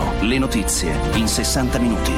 giorno, le notizie in 60 minuti.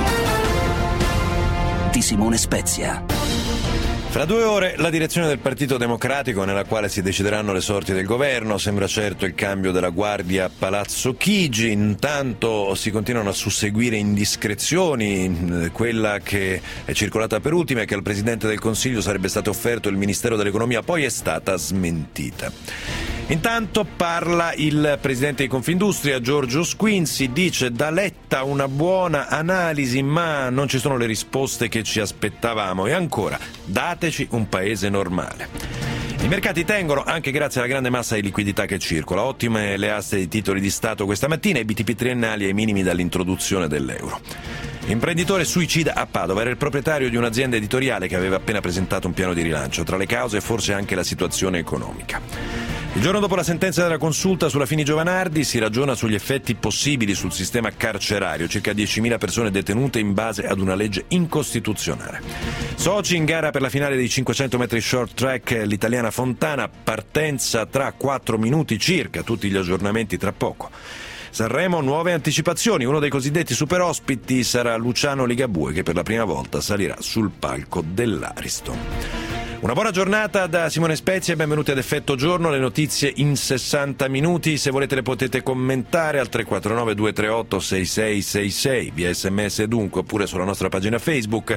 Di Simone Spezia. Fra 2 ore la direzione del Partito Democratico, nella quale si decideranno le sorti del governo. Sembra certo il cambio della guardia a Palazzo Chigi. Intanto si continuano a susseguire indiscrezioni. Quella che è circolata per ultima è che al Presidente del Consiglio sarebbe stato offerto il Ministero dell'Economia, poi è stata smentita. Intanto parla il Presidente di Confindustria, Giorgio Squinzi, dice: da Letta una buona analisi, ma non ci sono le risposte che ci aspettavamo. E ancora, dateci un paese normale. I mercati tengono anche grazie alla grande massa di liquidità che circola. Ottime le aste di titoli di Stato questa mattina, i BTP triennali ai minimi dall'introduzione dell'euro. Imprenditore suicida a Padova, era il proprietario di un'azienda editoriale che aveva appena presentato un piano di rilancio. Tra le cause forse anche la situazione economica. Il giorno dopo la sentenza della consulta sulla Fini Giovanardi si ragiona sugli effetti possibili sul sistema carcerario, circa 10.000 persone detenute in base ad una legge incostituzionale. Sochi in gara per la finale dei 500 metri short track, l'italiana Fontana, partenza tra 4 minuti circa, tutti gli aggiornamenti tra poco. Sanremo, nuove anticipazioni, uno dei cosiddetti super ospiti sarà Luciano Ligabue, che per la prima volta salirà sul palco dell'Ariston. Una buona giornata da Simone Spezia e benvenuti ad Effetto Giorno, le notizie in 60 minuti. Se volete le potete commentare al 349 238 6666 via SMS dunque, oppure sulla nostra pagina Facebook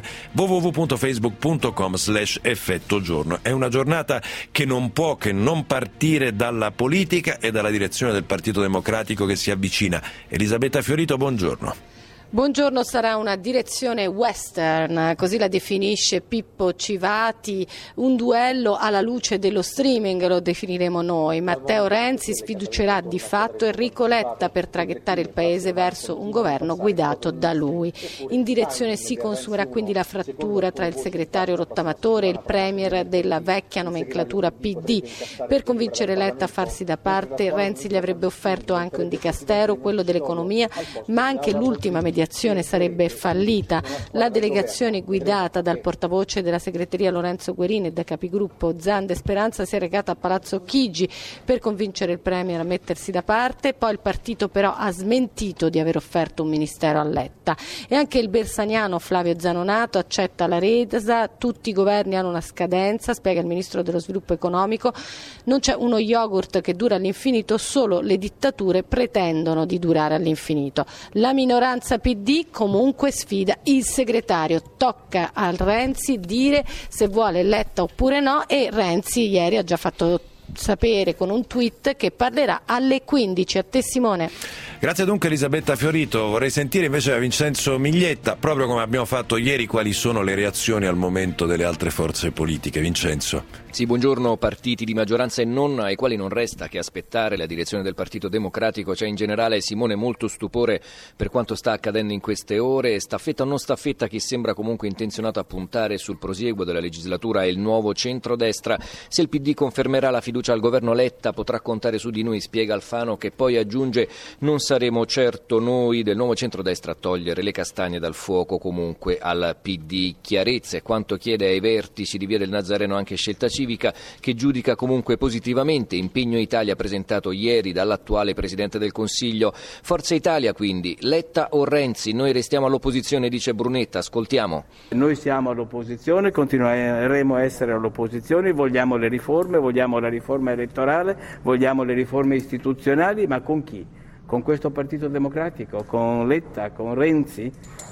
www.facebook.com/Effetto Giorno. È una giornata che non può che non partire dalla politica e dalla direzione del Partito Democratico che si avvicina. Elisabetta Fiorito, buongiorno. Buongiorno, sarà una direzione western, così la definisce Pippo Civati, un duello alla luce dello streaming, lo definiremo noi. Matteo Renzi sfiducerà di fatto Enrico Letta per traghettare il Paese verso un governo guidato da lui. In direzione si consumerà quindi la frattura tra il segretario rottamatore e il premier della vecchia nomenclatura PD. Per convincere Letta a farsi da parte, Renzi gli avrebbe offerto anche un dicastero, quello dell'economia, ma anche l'ultima mediazione sarebbe fallita. La delegazione guidata dal portavoce della segreteria Lorenzo Guerini e da capigruppo Zanda e Speranza si è recata a Palazzo Chigi per convincere il premier a mettersi da parte. Poi il partito però ha smentito di aver offerto un ministero a Letta. E anche il bersaniano Flavio Zanonato accetta la resa. Tutti i governi hanno una scadenza, spiega il ministro dello sviluppo economico. Non c'è uno yogurt che dura all'infinito, solo le dittature pretendono di durare all'infinito. La minoranza PD comunque sfida il segretario, tocca a Renzi dire se vuole Letta oppure no, e Renzi ieri ha già fatto sapere con un tweet che parlerà alle 15. A te Simone. Grazie dunque Elisabetta Fiorito. Vorrei sentire invece da Vincenzo Miglietta, proprio come abbiamo fatto ieri, quali sono le reazioni al momento delle altre forze politiche. Vincenzo. Sì, buongiorno. Partiti di maggioranza e non, ai quali non resta che aspettare la direzione del Partito Democratico. C'è in generale, Simone, molto stupore per quanto sta accadendo in queste ore. Staffetta o non staffetta, chi sembra comunque intenzionato a puntare sul prosieguo della legislatura è il nuovo centrodestra. Se il PD confermerà la fiducia al governo Letta potrà contare su di noi, spiega Alfano, che poi aggiunge: non saremo certo noi del nuovo centrodestra a togliere le castagne dal fuoco comunque al PD. Chiarezza è quanto chiede ai vertici di Via del Nazareno anche Scelta Civica, che giudica comunque positivamente Impegno Italia presentato ieri dall'attuale Presidente del Consiglio. Forza Italia quindi, Letta o Renzi? Noi restiamo all'opposizione, dice Brunetta, ascoltiamo. Noi siamo all'opposizione, continueremo a essere all'opposizione, vogliamo le riforme, vogliamo la riforma elettorale, vogliamo le riforme istituzionali, ma con chi? Con questo Partito Democratico, con Letta, con Renzi,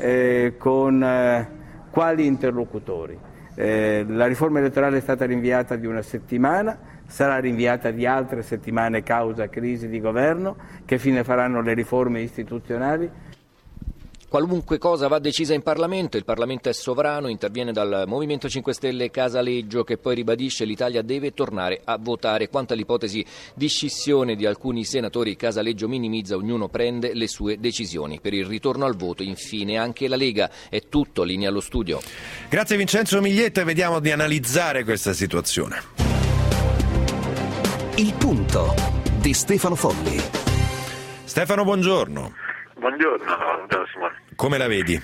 con quali interlocutori? La riforma elettorale è stata rinviata di una settimana, sarà rinviata di altre settimane causa crisi di governo. Che fine faranno le riforme istituzionali? Qualunque cosa va decisa in Parlamento, il Parlamento è sovrano, interviene dal Movimento 5 Stelle Casaleggio, che poi ribadisce l'Italia deve tornare a votare. Quanto all'ipotesi di scissione di alcuni senatori, Casaleggio minimizza, ognuno prende le sue decisioni. Per il ritorno al voto, infine, anche la Lega. È tutto, linea allo studio. Grazie Vincenzo Miglietta, e vediamo di analizzare questa situazione. Il punto di Stefano Folli. Stefano, buongiorno. Buongiorno Simone. Come la vedi?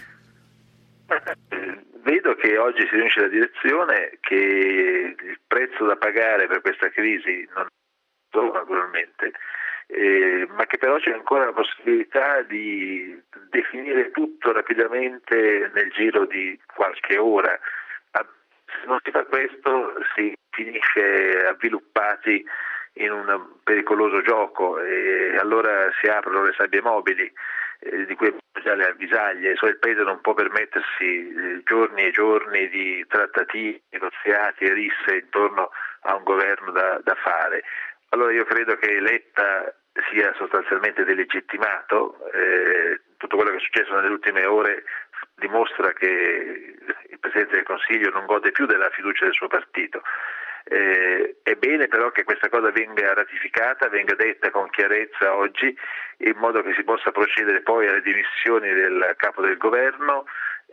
Vedo che oggi si riunisce la direzione, che il prezzo da pagare per questa crisi non è solo naturalmente ma che però c'è ancora la possibilità di definire tutto rapidamente nel giro di qualche ora. Se non si fa questo si finisce avviluppati in un pericoloso gioco e allora si aprono le sabbie mobili di cui abbiamo già le avvisaglie. Il paese non può permettersi giorni e giorni di trattative, negoziati e risse intorno a un governo da fare. Allora io credo che Letta sia sostanzialmente delegittimato, tutto quello che è successo nelle ultime ore dimostra che il Presidente del Consiglio non gode più della fiducia del suo partito. È bene però che questa cosa venga ratificata, venga detta con chiarezza oggi, in modo che si possa procedere poi alle dimissioni del capo del governo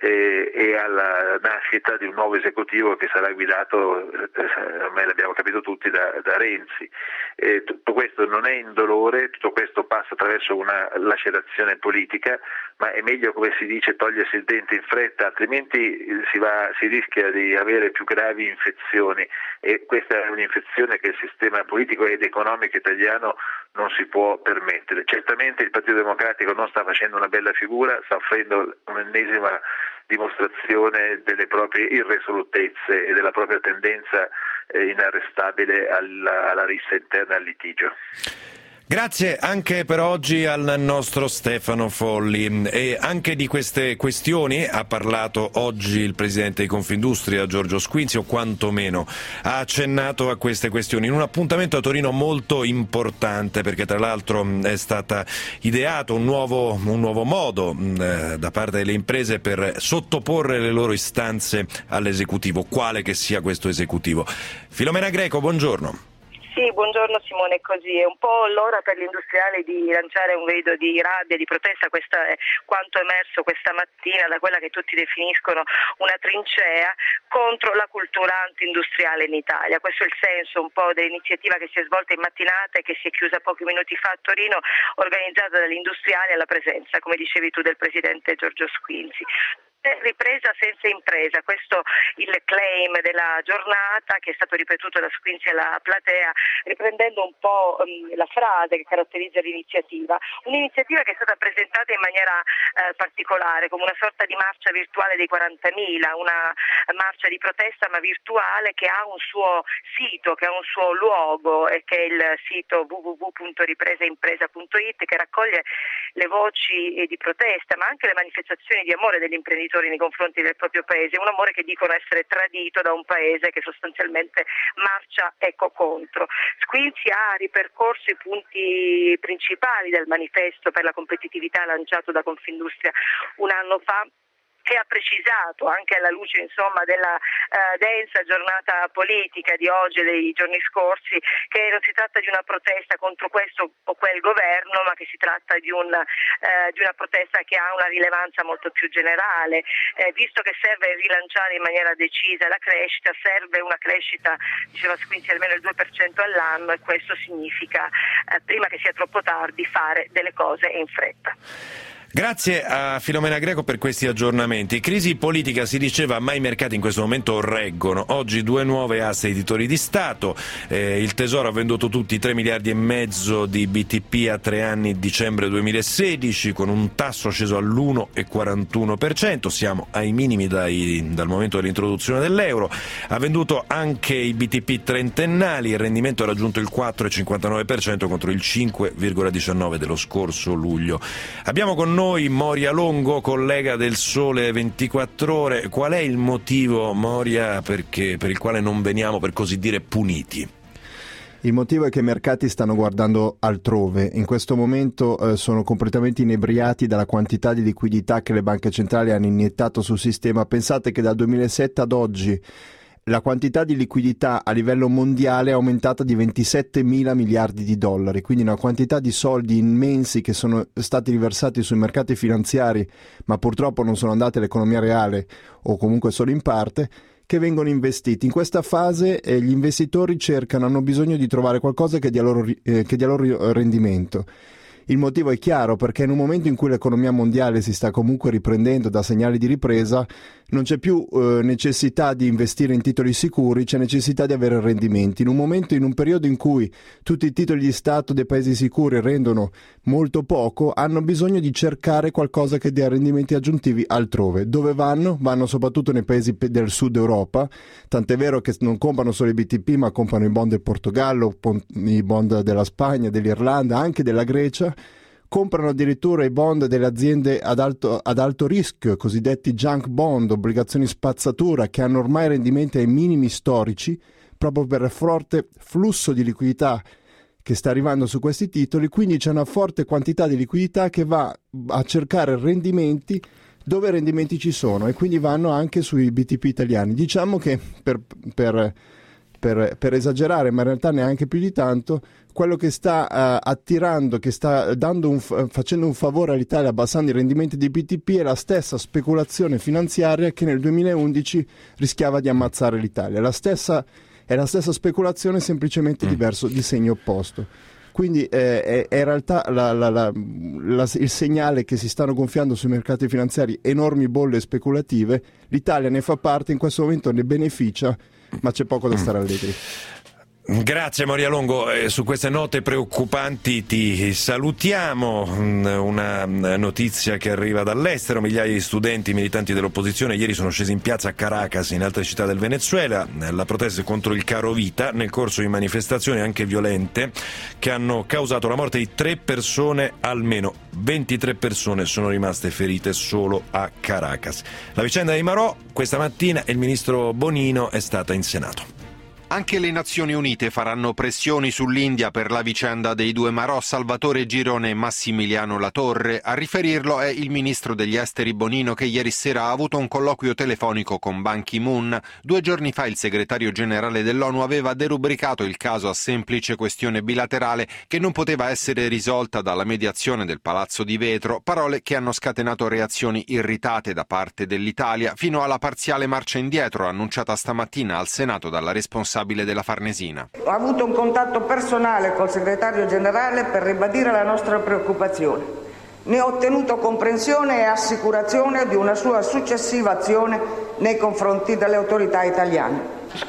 e alla nascita di un nuovo esecutivo che sarà guidato, ormai l'abbiamo capito tutti, da Renzi. Tutto questo non è indolore, tutto questo passa attraverso una lacerazione politica, ma è meglio, come si dice, togliersi il dente in fretta, altrimenti si rischia di avere più gravi infezioni, e questa è un'infezione che il sistema politico ed economico italiano non si può permettere. Certamente il Partito Democratico non sta facendo una bella figura, sta offrendo un'ennesima dimostrazione delle proprie irresolutezze e della propria tendenza inarrestabile alla rissa interna e al litigio. Grazie anche per oggi al nostro Stefano Folli, e anche di queste questioni ha parlato oggi il Presidente di Confindustria Giorgio Squinzi, o quantomeno ha accennato a queste questioni in un appuntamento a Torino molto importante, perché tra l'altro è stato ideato un nuovo modo da parte delle imprese per sottoporre le loro istanze all'esecutivo, quale che sia questo esecutivo. Filomena Greco, buongiorno. Sì, buongiorno Simone, così è un po' l'ora per gli industriali di lanciare un grido di rabbia, di protesta. Questo è quanto emerso questa mattina da quella che tutti definiscono una trincea contro la cultura anti-industriale in Italia. Questo è il senso un po' dell'iniziativa che si è svolta in mattinata e che si è chiusa pochi minuti fa a Torino, organizzata dagli industriali alla presenza, come dicevi tu, del Presidente Giorgio Squinzi. Ripresa senza impresa, questo il claim della giornata, che è stato ripetuto da Squinzi alla platea, riprendendo un po' la frase che caratterizza l'iniziativa. Un'iniziativa che è stata presentata in maniera particolare, come una sorta di marcia virtuale dei 40.000, una marcia di protesta ma virtuale, che ha un suo sito, che ha un suo luogo, e che è il sito www.ripresaimpresa.it, che raccoglie le voci di protesta ma anche le manifestazioni di amore degli imprenditori nei confronti del proprio paese, un amore che dicono essere tradito da un paese che sostanzialmente marcia contro. Squinzi ha ripercorso i punti principali del manifesto per la competitività lanciato da Confindustria un anno fa, che ha precisato, anche alla luce della densa giornata politica di oggi e dei giorni scorsi, che non si tratta di una protesta contro questo o quel governo, ma che si tratta di una protesta che ha una rilevanza molto più generale. Visto che serve rilanciare in maniera decisa la crescita, serve una crescita, diceva Squinzi, almeno il 2% all'anno, e questo significa, prima che sia troppo tardi, fare delle cose in fretta. Grazie a Filomena Greco per questi aggiornamenti. Crisi politica si diceva, ma i mercati in questo momento reggono. Oggi 2 nuove aste di titoli di Stato. Il Tesoro ha venduto tutti 3 miliardi e mezzo di BTP a 3 anni dicembre 2016, con un tasso sceso all'1,41%. Siamo ai minimi dal momento dell'introduzione dell'euro. Ha venduto anche i BTP trentennali. Il rendimento ha raggiunto il 4,59% contro il 5,19% dello scorso luglio. Abbiamo con noi Moria Longo, collega del Sole 24 Ore. Qual è il motivo, Moria, per il quale non veniamo, per così dire, puniti? Il motivo è che i mercati stanno guardando altrove. In questo momento sono completamente inebriati dalla quantità di liquidità che le banche centrali hanno iniettato sul sistema. Pensate che dal 2007 ad oggi la quantità di liquidità a livello mondiale è aumentata di 27 mila miliardi di dollari, quindi una quantità di soldi immensi che sono stati riversati sui mercati finanziari, ma purtroppo non sono andati all'economia reale, o comunque solo in parte, che vengono investiti. In questa fase gli investitori hanno bisogno di trovare qualcosa che dia loro rendimento. Il motivo è chiaro, perché in un momento in cui l'economia mondiale si sta comunque riprendendo da segnali di ripresa, non c'è più necessità di investire in titoli sicuri, c'è necessità di avere rendimenti. In un periodo in cui tutti i titoli di Stato dei paesi sicuri rendono molto poco, hanno bisogno di cercare qualcosa che dia rendimenti aggiuntivi altrove. Dove vanno? Vanno soprattutto nei paesi del sud Europa, tant'è vero che non comprano solo i BTP, ma comprano i bond del Portogallo, i bond della Spagna, dell'Irlanda, anche della Grecia. Comprano addirittura i bond delle aziende ad alto rischio, cosiddetti junk bond, obbligazioni spazzatura, che hanno ormai rendimenti ai minimi storici, proprio per il forte flusso di liquidità che sta arrivando su questi titoli. Quindi c'è una forte quantità di liquidità che va a cercare rendimenti dove rendimenti ci sono, e quindi vanno anche sui BTP italiani. Diciamo che per esagerare, ma in realtà neanche più di tanto, quello che sta attirando, che sta facendo un favore all'Italia abbassando i rendimenti dei BTP è la stessa speculazione finanziaria che nel 2011 rischiava di ammazzare l'Italia. È la stessa speculazione, semplicemente di segno opposto. Quindi è in realtà il segnale che si stanno gonfiando sui mercati finanziari enormi bolle speculative. L'Italia ne fa parte, in questo momento ne beneficia, ma c'è poco da stare allegri. Grazie Maria Longo, su queste note preoccupanti ti salutiamo. Una notizia che arriva dall'estero: migliaia di studenti militanti dell'opposizione ieri sono scesi in piazza a Caracas, in altre città del Venezuela. La protesta è contro il caro vita, nel corso di manifestazioni anche violente che hanno causato la morte di 3 persone, almeno 23 persone sono rimaste ferite solo a Caracas. La vicenda dei Marò, questa mattina il ministro Bonino è stata in Senato. Anche le Nazioni Unite faranno pressioni sull'India per la vicenda dei 2 Marò, Salvatore Girone e Massimiliano Latorre. A riferirlo è il ministro degli esteri Bonino, che ieri sera ha avuto un colloquio telefonico con Ban Ki-moon. 2 giorni fa il segretario generale dell'ONU aveva derubricato il caso a semplice questione bilaterale che non poteva essere risolta dalla mediazione del Palazzo di Vetro, parole che hanno scatenato reazioni irritate da parte dell'Italia, fino alla parziale marcia indietro annunciata stamattina al Senato dalla responsabile della Farnesina. Ho avuto un contatto personale col segretario generale per ribadire la nostra preoccupazione. Ne ho ottenuto comprensione e assicurazione di una sua successiva azione nei confronti delle autorità italiane.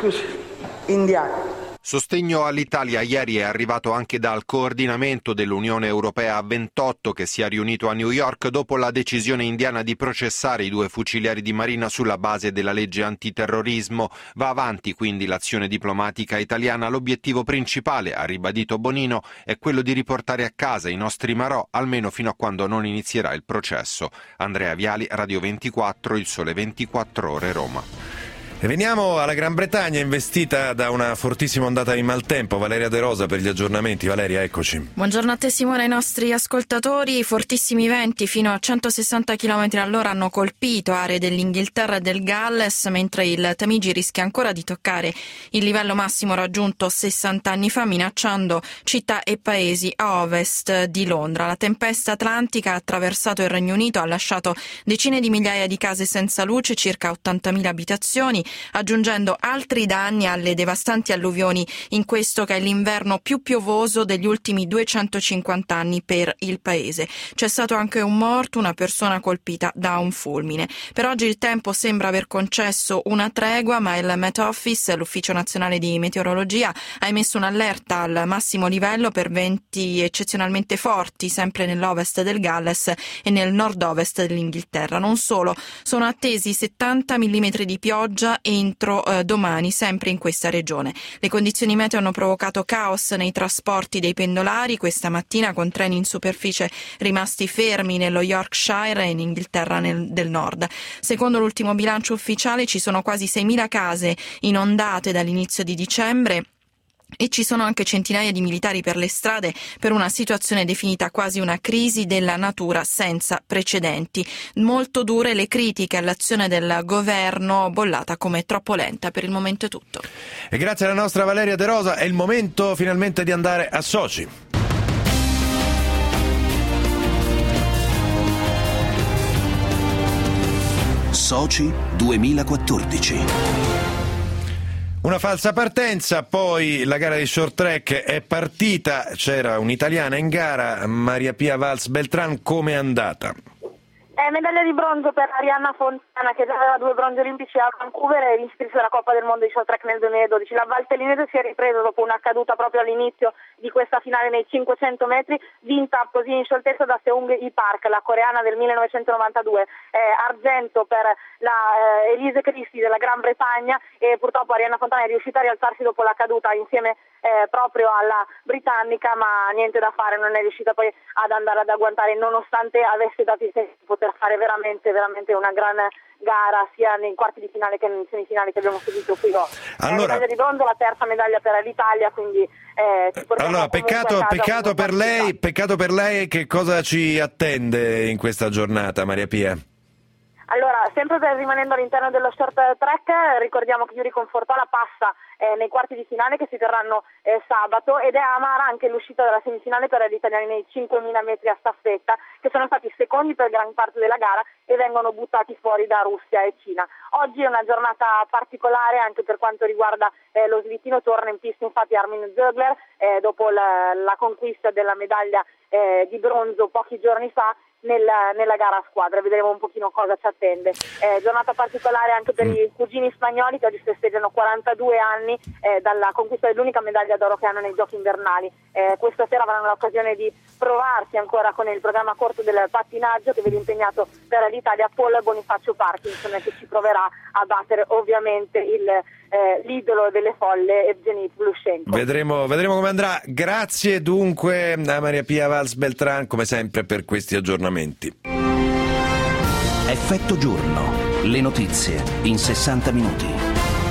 Indiane. Sostegno all'Italia ieri è arrivato anche dal coordinamento dell'Unione Europea a 28, che si è riunito a New York dopo la decisione indiana di processare i 2 fucilieri di marina sulla base della legge antiterrorismo. Va avanti quindi l'azione diplomatica italiana. L'obiettivo principale, ha ribadito Bonino, è quello di riportare a casa i nostri Marò, almeno fino a quando non inizierà il processo. Andrea Viali, Radio 24, Il Sole 24 Ore, Roma. E veniamo alla Gran Bretagna, investita da una fortissima ondata di maltempo. Valeria De Rosa per gli aggiornamenti. Valeria, eccoci. Buongiorno a te Simone, ai nostri ascoltatori. Fortissimi venti fino a 160 km all'ora hanno colpito aree dell'Inghilterra e del Galles, mentre il Tamigi rischia ancora di toccare il livello massimo raggiunto 60 anni fa, minacciando città e paesi a ovest di Londra. La tempesta atlantica ha attraversato il Regno Unito, ha lasciato decine di migliaia di case senza luce, circa 80.000 abitazioni, aggiungendo altri danni alle devastanti alluvioni in questo che è l'inverno più piovoso degli ultimi 250 anni per il paese. C'è stato anche un morto, una persona colpita da un fulmine. Per oggi il tempo sembra aver concesso una tregua, ma il Met Office, l'Ufficio Nazionale di Meteorologia, ha emesso un'allerta al massimo livello per venti eccezionalmente forti, sempre nell'ovest del Galles e nel nord-ovest dell'Inghilterra. Non solo, sono attesi 70 mm di pioggia entro domani, sempre in questa regione. Le condizioni meteo hanno provocato caos nei trasporti dei pendolari questa mattina, con treni in superficie rimasti fermi nello Yorkshire e in Inghilterra del Nord. Secondo l'ultimo bilancio ufficiale ci sono quasi 6.000 case inondate dall'inizio di dicembre, e ci sono anche centinaia di militari per le strade, per una situazione definita quasi una crisi della natura senza precedenti. Molto dure le critiche all'azione del governo, bollata come troppo lenta. Per il momento è tutto. E grazie alla nostra Valeria De Rosa è il momento finalmente di andare a Sochi. Sochi 2014. Una falsa partenza, poi la gara di short track è partita, c'era un'italiana in gara, Maria Pia Valls Beltrán, come è andata? Medaglia di bronzo per Arianna Fontana, che già aveva 2 bronzi olimpici a Vancouver e vincitrice della Coppa del Mondo di short track nel 2012. La valtellinese si è ripresa dopo una caduta proprio all'inizio di questa finale nei 500 metri, vinta così in scioltezza da Seung Hee Park, la coreana del 1992, argento per la Elise Christie della Gran Bretagna, e purtroppo Arianna Fontana è riuscita a rialzarsi dopo la caduta insieme proprio alla britannica, ma niente da fare, non è riuscita poi ad andare ad agguantare, nonostante avesse dato il senso di poter fare veramente una gran gara sia nei quarti di finale che nelle semifinali che abbiamo seguito qui. Allora, medaglia di bronzo, la terza medaglia per l'Italia, quindi allora peccato per lei, che cosa ci attende in questa giornata, Maria Pia? Allora, sempre rimanendo all'interno dello short track, ricordiamo che Yuri Confortola passa nei quarti di finale che si terranno sabato, ed è amara anche l'uscita dalla semifinale per gli italiani nei 5.000 metri a staffetta, che sono stati secondi per gran parte della gara e vengono buttati fuori da Russia e Cina. Oggi è una giornata particolare anche per quanto riguarda lo slittino. Torna in pista infatti Armin Zögler dopo la conquista della medaglia di bronzo pochi giorni fa nella gara a squadra. Vedremo un pochino cosa ci attende. Giornata particolare anche per i cugini spagnoli, che oggi festeggiano 42 anni dalla conquista dell'unica medaglia d'oro che hanno nei giochi invernali. Questa sera avranno l'occasione di provarsi ancora con il programma corto del pattinaggio che vede impegnato per l'Italia Paul Bonifacio Parkinson, che ci proverà a battere ovviamente l'idolo delle folle Evgeny Plushenko. Vedremo come andrà. Grazie dunque a Maria Pia Valls Beltrán, come sempre, per questi aggiornamenti. Effetto giorno, le notizie in 60 minuti.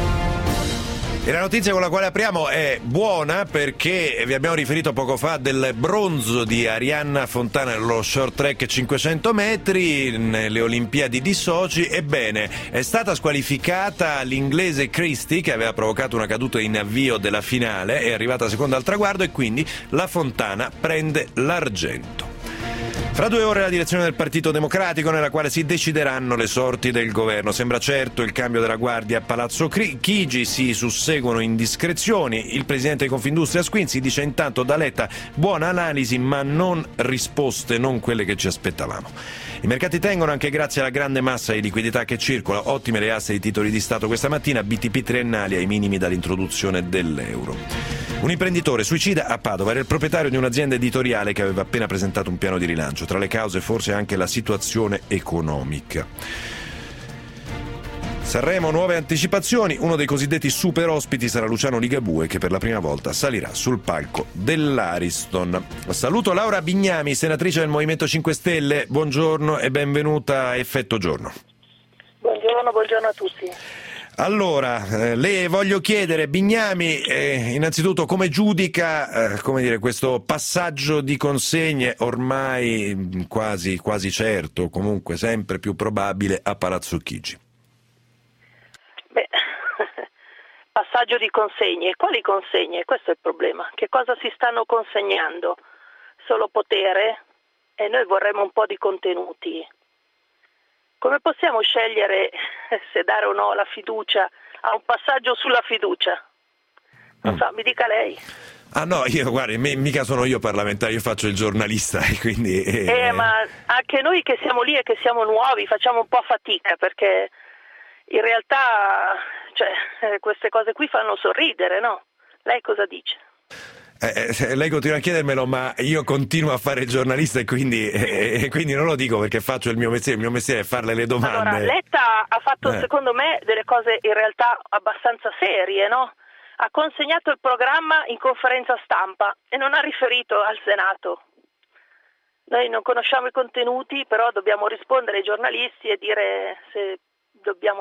E la notizia con la quale apriamo è buona, perché vi abbiamo riferito poco fa del bronzo di Arianna Fontana nello short track 500 metri nelle Olimpiadi di Sochi. Ebbene, è stata squalificata l'inglese Christie, che aveva provocato una caduta in avvio della finale, è arrivata seconda al traguardo e quindi la Fontana prende l'argento. Fra 2 ore la direzione del Partito Democratico, nella quale si decideranno le sorti del governo. Sembra certo il cambio della guardia a Palazzo Chigi, si susseguono indiscrezioni. Il presidente di Confindustria Squinzi dice intanto da Letta buona analisi ma non risposte, non quelle che ci aspettavamo. I mercati tengono anche grazie alla grande massa di liquidità che circola. Ottime le aste di titoli di Stato questa mattina, BTP triennali ai minimi dall'introduzione dell'euro. Un imprenditore suicida a Padova, era il proprietario di un'azienda editoriale che aveva appena presentato un piano di rilancio. Tra le cause forse anche la situazione economica. Sanremo, nuove anticipazioni. Uno dei cosiddetti super ospiti sarà Luciano Ligabue, che per la prima volta salirà sul palco dell'Ariston. Saluto Laura Bignami, senatrice del Movimento 5 Stelle. Buongiorno e benvenuta a Effetto Giorno. Buongiorno a tutti. Allora, le voglio chiedere, Bignami, innanzitutto come giudica questo passaggio di consegne ormai quasi certo, comunque sempre più probabile, a Palazzo Chigi? Passaggio di consegne. Quali consegne? Questo è il problema. Che cosa si stanno consegnando? Solo potere? E noi vorremmo un po' di contenuti. Come possiamo scegliere se dare o no la fiducia a un passaggio sulla fiducia? Non so, mi dica lei. Ah no, io guardi, mica sono io parlamentare, io faccio il giornalista e quindi... Ma anche noi che siamo lì e che siamo nuovi facciamo un po' fatica, perché in realtà queste cose qui fanno sorridere, no? Lei cosa dice? Lei continua a chiedermelo, ma io continuo a fare il giornalista e quindi non lo dico perché faccio il mio mestiere è farle le domande. Allora, Letta ha fatto secondo me delle cose in realtà abbastanza serie, no? Ha consegnato il programma in conferenza stampa e non ha riferito al Senato. Noi non conosciamo i contenuti, però dobbiamo rispondere ai giornalisti e dire se dobbiamo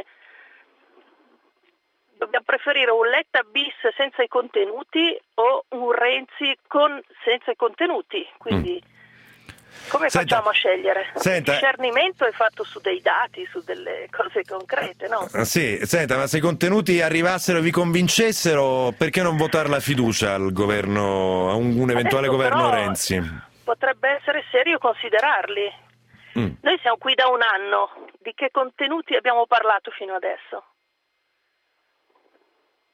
preferire un Letta bis senza i contenuti o un Renzi senza i contenuti, quindi come facciamo a scegliere? Il discernimento è fatto su dei dati, su delle cose concrete, no? Sì, senta, ma se i contenuti arrivassero e vi convincessero, perché non votare la fiducia al governo, a un eventuale governo Renzi? Potrebbe essere serio considerarli. Noi siamo qui da un anno, di che contenuti abbiamo parlato fino adesso?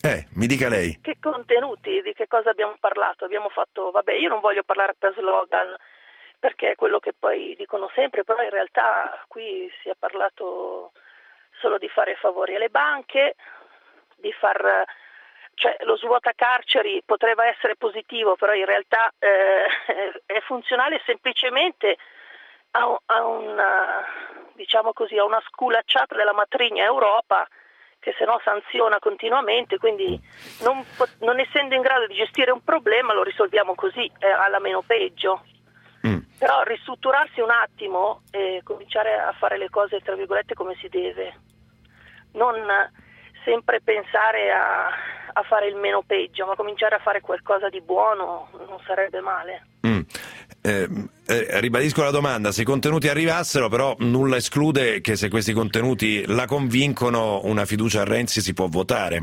Mi dica lei. Che contenuti, di che cosa abbiamo parlato? Abbiamo fatto, io non voglio parlare per slogan, perché è quello che poi dicono sempre, però in realtà qui si è parlato solo di fare favori alle banche, di lo svuotacarceri potrebbe essere positivo, però in realtà è funzionale semplicemente a una sculacciata della matrigna Europa, che se no sanziona continuamente, quindi non essendo in grado di gestire un problema lo risolviamo così, alla meno peggio. Però ristrutturarsi un attimo e cominciare a fare le cose tra virgolette come si deve, non sempre pensare a fare il meno peggio, ma cominciare a fare qualcosa di buono non sarebbe male. Ribadisco la domanda: se i contenuti arrivassero, però nulla esclude che se questi contenuti la convincono, una fiducia a Renzi si può votare.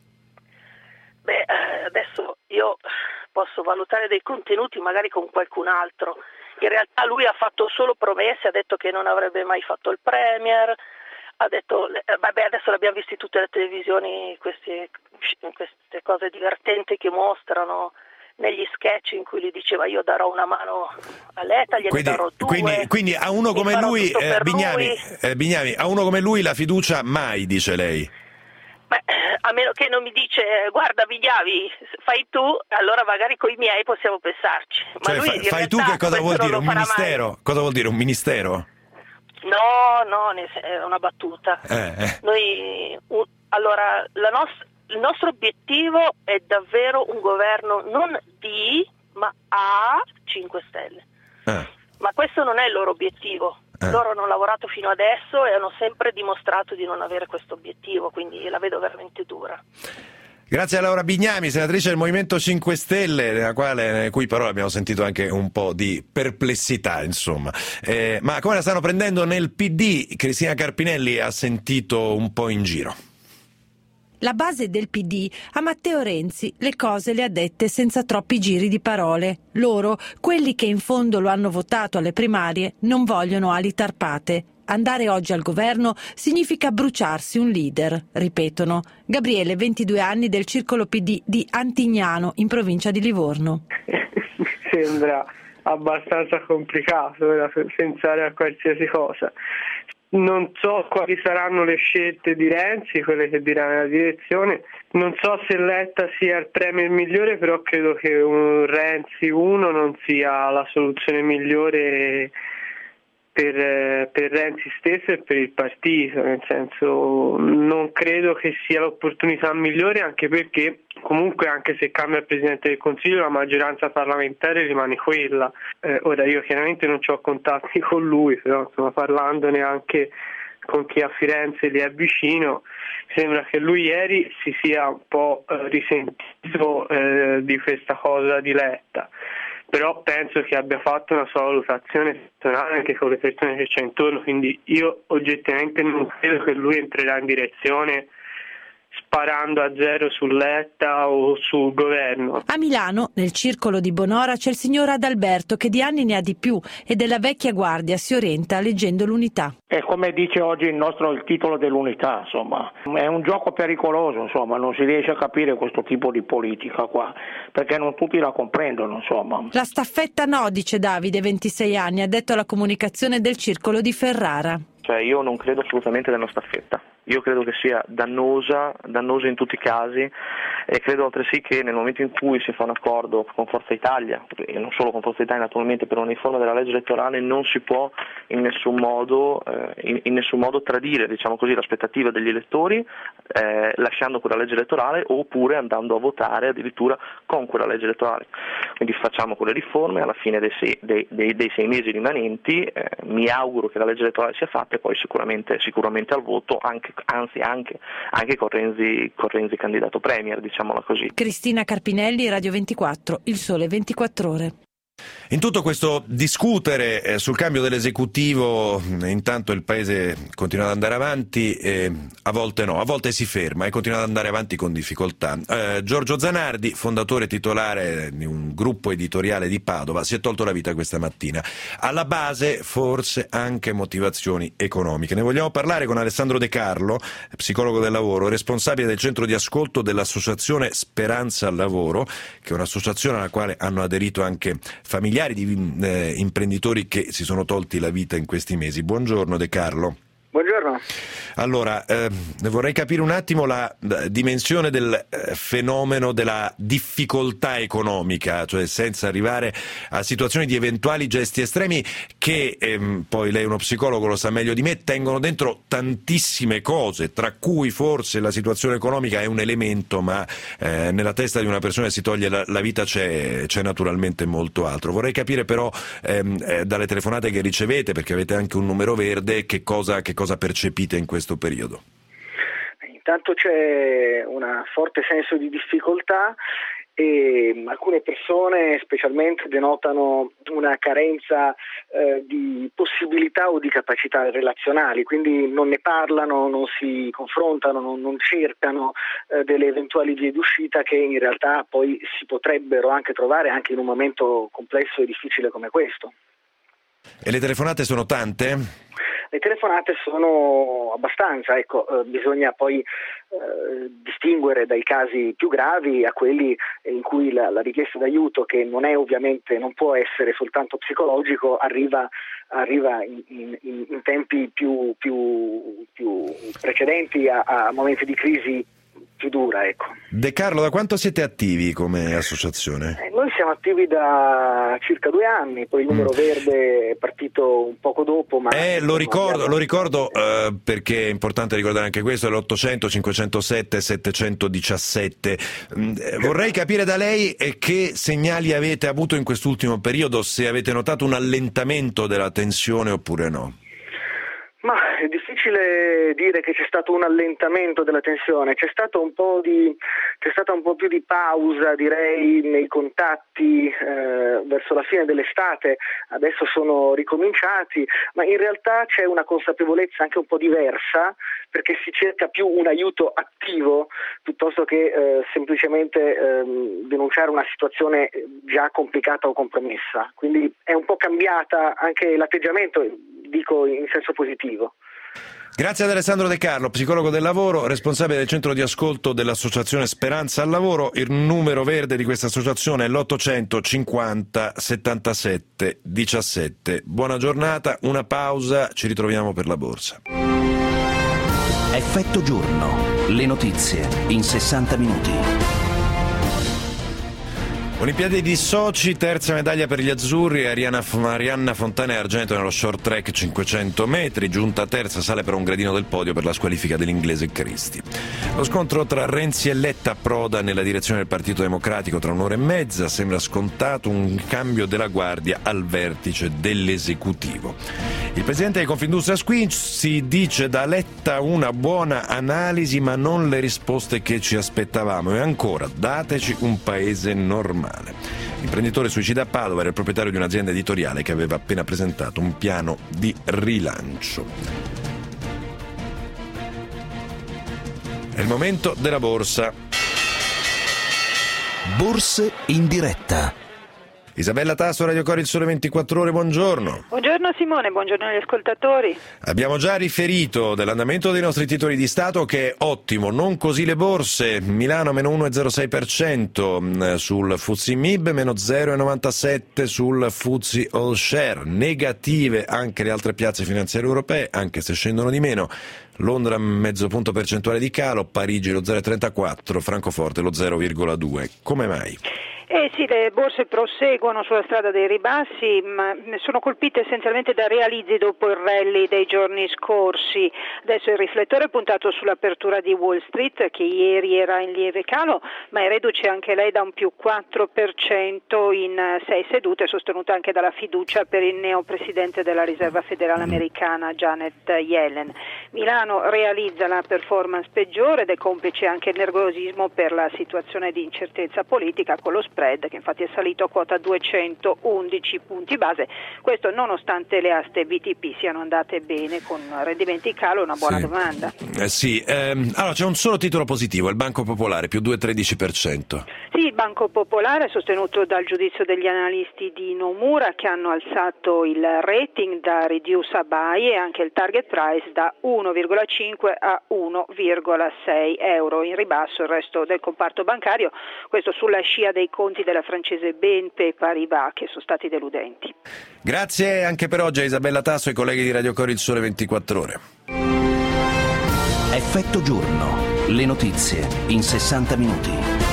Adesso io posso valutare dei contenuti magari con qualcun altro. In realtà lui ha fatto solo promesse, ha detto che non avrebbe mai fatto il premier, ha detto, adesso l'abbiamo visto in tutte le televisioni, queste cose divertenti che mostrano negli sketch in cui gli diceva io darò una mano a Letta, gliene darò due. Quindi a uno come lui, Bignami, a uno come lui la fiducia mai, dice lei? A meno che non mi dice guarda Bignami, fai tu, allora magari coi miei possiamo pensarci. Ma lui fai tu che cosa vuol dire? Un ministero? Mai. Cosa vuol dire un ministero? No, è una battuta. Noi, allora, il nostro obiettivo è davvero un governo non di, ma a 5 Stelle. Ma questo non è il loro obiettivo. Loro hanno lavorato fino adesso e hanno sempre dimostrato di non avere questo obiettivo, quindi la vedo veramente dura. Grazie a Laura Bignami, senatrice del Movimento 5 Stelle, nelle cui parole abbiamo sentito anche un po' di perplessità, insomma. Ma come la stanno prendendo nel PD? Cristina Carpinelli ha sentito un po' in giro. La base del PD a Matteo Renzi le cose le ha dette senza troppi giri di parole. Loro, quelli che in fondo lo hanno votato alle primarie, non vogliono ali tarpate. Andare oggi al governo significa bruciarsi un leader, ripetono. Gabriele, 22 anni, del circolo PD di Antignano, in provincia di Livorno. Mi sembra abbastanza complicato pensare a qualsiasi cosa. Non so quali saranno le scelte di Renzi, quelle che diranno la direzione. Non so se Letta sia il premier migliore, però credo che un Renzi 1 non sia la soluzione migliore per Renzi stesso e per il partito, nel senso non credo che sia l'opportunità migliore, anche perché comunque anche se cambia il Presidente del Consiglio la maggioranza parlamentare rimane quella. Ora io chiaramente non ho contatti con lui, però insomma, parlandone anche con chi a Firenze gli è vicino, sembra che lui ieri si sia un po' risentito di questa cosa di Letta. Però penso che abbia fatto una sua valutazione personale anche con le persone che c'è intorno, quindi io oggettivamente non credo che lui entrerà in direzione sparando a zero su Letta o sul governo. A Milano, nel circolo di Bonora, c'è il signor Adalberto che di anni ne ha di più e della vecchia guardia si orienta leggendo l'Unità. È come dice oggi il titolo dell'Unità, insomma, è un gioco pericoloso, insomma, non si riesce a capire questo tipo di politica qua, perché non tutti la comprendono, insomma. La staffetta no, dice Davide, 26 anni, addetto alla comunicazione del circolo di Ferrara. Io non credo assolutamente nella staffetta. Io credo che sia dannosa in tutti i casi e credo altresì che nel momento in cui si fa un accordo con Forza Italia, e non solo con Forza Italia naturalmente, per una riforma della legge elettorale non si può in nessun modo tradire, diciamo così, l'aspettativa degli elettori lasciando quella legge elettorale oppure andando a votare addirittura con quella legge elettorale. Quindi facciamo quelle riforme, alla fine dei 6 mesi rimanenti mi auguro che la legge elettorale sia fatta e poi sicuramente al voto, anche con Renzi candidato premier, diciamola così. Cristina Carpinelli, Radio 24, Il Sole 24 Ore. In tutto questo discutere sul cambio dell'esecutivo, intanto il Paese continua ad andare avanti, a volte no, a volte si ferma e continua ad andare avanti con difficoltà. Giorgio Zanardi, fondatore titolare di un gruppo editoriale di Padova, si è tolto la vita questa mattina. Alla base forse anche motivazioni economiche. Ne vogliamo parlare con Alessandro De Carlo, psicologo del lavoro, responsabile del centro di ascolto dell'associazione Speranza al Lavoro, che è un'associazione alla quale hanno aderito anche familiari di imprenditori che si sono tolti la vita in questi mesi. Buongiorno De Carlo. Buongiorno. Allora, vorrei capire un attimo la dimensione del fenomeno della difficoltà economica, cioè senza arrivare a situazioni di eventuali gesti estremi che, poi lei è uno psicologo, lo sa meglio di me, tengono dentro tantissime cose, tra cui forse la situazione economica è un elemento, ma nella testa di una persona che si toglie la vita c'è naturalmente molto altro. Vorrei capire però dalle telefonate che ricevete, perché avete anche un numero verde, che cosa percepite in questo periodo? Intanto c'è un forte senso di difficoltà e alcune persone specialmente denotano una carenza di possibilità o di capacità relazionali, quindi non ne parlano, non si confrontano, non cercano delle eventuali vie d'uscita che in realtà poi si potrebbero anche trovare anche in un momento complesso e difficile come questo. E le telefonate sono tante? Le telefonate sono abbastanza, bisogna poi distinguere dai casi più gravi a quelli in cui la richiesta d'aiuto, che non è ovviamente, non può essere soltanto psicologico, arriva in tempi più precedenti a momenti di crisi più dura, ecco. De Carlo, da quanto siete attivi come associazione? Noi siamo attivi da circa 2 anni, poi il numero verde è partito un poco dopo, ma lo ricordo perché è importante ricordare anche questo, è l'800 507 717. Vorrei capire da lei che segnali avete avuto in quest'ultimo periodo, se avete notato un allentamento della tensione oppure no. Ma è difficile dire che c'è stato un allentamento della tensione, c'è stata un po' più di pausa, direi, nei contatti verso la fine dell'estate. Adesso sono ricominciati, ma in realtà c'è una consapevolezza anche un po' diversa, perché si cerca più un aiuto attivo piuttosto che semplicemente denunciare una situazione già complicata o compromessa. Quindi è un po' cambiata anche l'atteggiamento, dico in senso positivo. Grazie ad Alessandro De Carlo, psicologo del lavoro, responsabile del centro di ascolto dell'associazione Speranza al Lavoro. Il numero verde di questa associazione è l'800 50 77 17. Buona giornata, una pausa, ci ritroviamo per la borsa. Effetto giorno, le notizie in 60 minuti. Olimpiadi di Sochi, terza medaglia per gli azzurri, Arianna Fontana è argento nello short track 500 metri, giunta terza, sale per un gradino del podio per la squalifica dell'inglese Christie. Lo scontro tra Renzi e Letta approda nella direzione del Partito Democratico tra un'ora e mezza, sembra scontato un cambio della guardia al vertice dell'esecutivo. Il presidente di Confindustria Squinzi dice da Letta una buona analisi ma non le risposte che ci aspettavamo e ancora dateci un paese normale. L'imprenditore suicida a Padova era il proprietario di un'azienda editoriale che aveva appena presentato un piano di rilancio. È il momento della borsa. Borse in diretta. Isabella Tasso, Radio Cori, il Sole 24 Ore, buongiorno. Buongiorno Simone, buongiorno agli ascoltatori. Abbiamo già riferito dell'andamento dei nostri titoli di Stato che è ottimo, non così le borse. Milano meno 1,06% sul FTSE MIB, meno 0,97% sul FTSE All Share. Negative anche le altre piazze finanziarie europee, anche se scendono di meno. Londra mezzo punto percentuale di calo, Parigi lo 0,34%, Francoforte lo 0,2%. Come mai? Sì, le borse proseguono sulla strada dei ribassi, ma sono colpite essenzialmente da realizzi dopo il rally dei giorni scorsi. Adesso il riflettore è puntato sull'apertura di Wall Street, che ieri era in lieve calo, ma è reduce anche lei da un più 4% in 6 sedute, sostenuta anche dalla fiducia per il neopresidente della Riserva Federale Americana, Janet Yellen. Milano realizza la performance peggiore ed è complice anche il nervosismo per la situazione di incertezza politica, con lo spread Fed, che infatti è salito a quota 211 punti base, questo nonostante le aste BTP siano andate bene con rendimenti in calo e una buona domanda. Allora c'è un solo titolo positivo, il Banco Popolare, più 2,13%. Sì, il Banco Popolare, sostenuto dal giudizio degli analisti di Nomura, che hanno alzato il rating da reduce a buy e anche il target price da 1,5 a 1,6 euro. In ribasso il resto del comparto bancario, questo sulla scia dei conti della francese BNP Paribas, che sono stati deludenti. Grazie anche per oggi a Isabella Tasso e ai colleghi di Radio Cori Il Sole 24 Ore. Effetto giorno. Le notizie in 60 minuti.